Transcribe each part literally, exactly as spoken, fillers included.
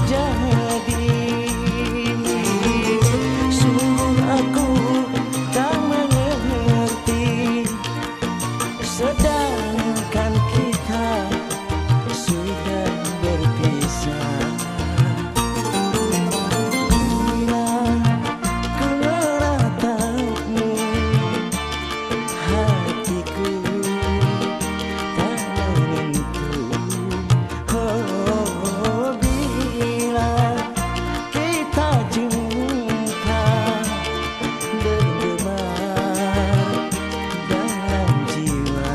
terjadi. Sungguh aku tak mengerti, sedangkan kita sudah berpisah. Bila ku meratapmu, hatiku tak menentu. Oh, bila kita jumpa, berdebar dalam jiwa.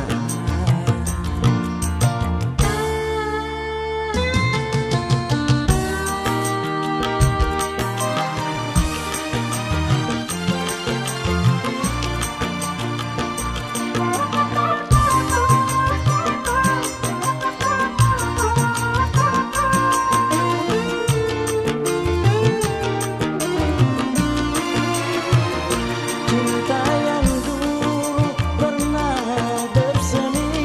Cinta yang dulu pernah bersemi,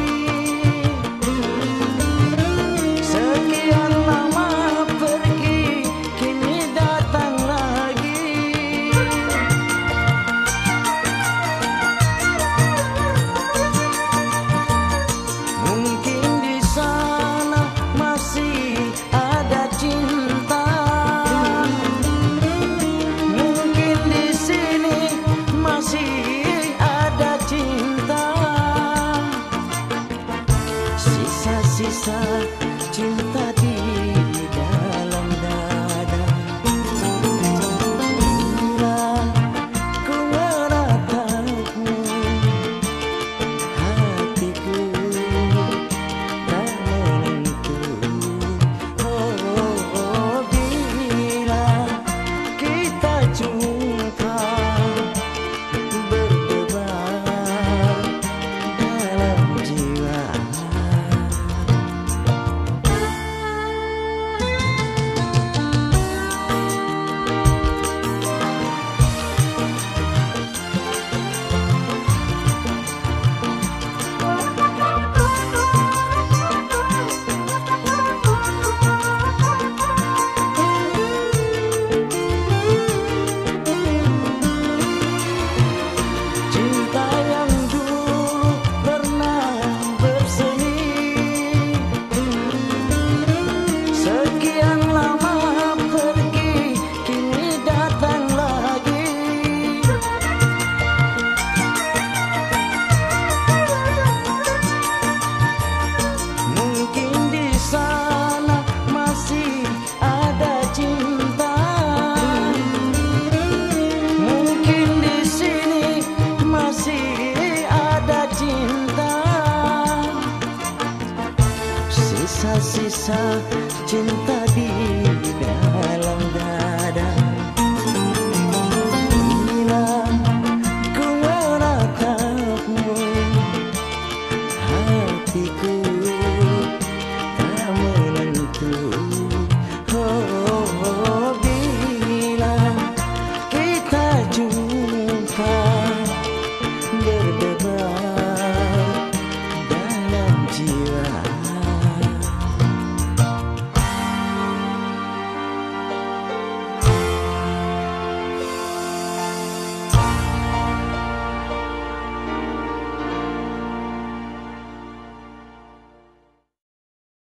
sekian lama pergi, kini datang lagi. Mungkin di sana masih ada cinta, mungkin di sini masih ada cinta. Sisa-sisa cinta di dalam dada. Bila ku meratapmu, hatiku tak menentu. Oh, bila kita jumpa, berdebar dalam jiwa. Cinta yang dulu pernah bersemi, sekian lama pergi, kini datang lagi. Mungkin di sana masih ada cinta, mungkin di sini masih ada cinta. Sisa-sisa cinta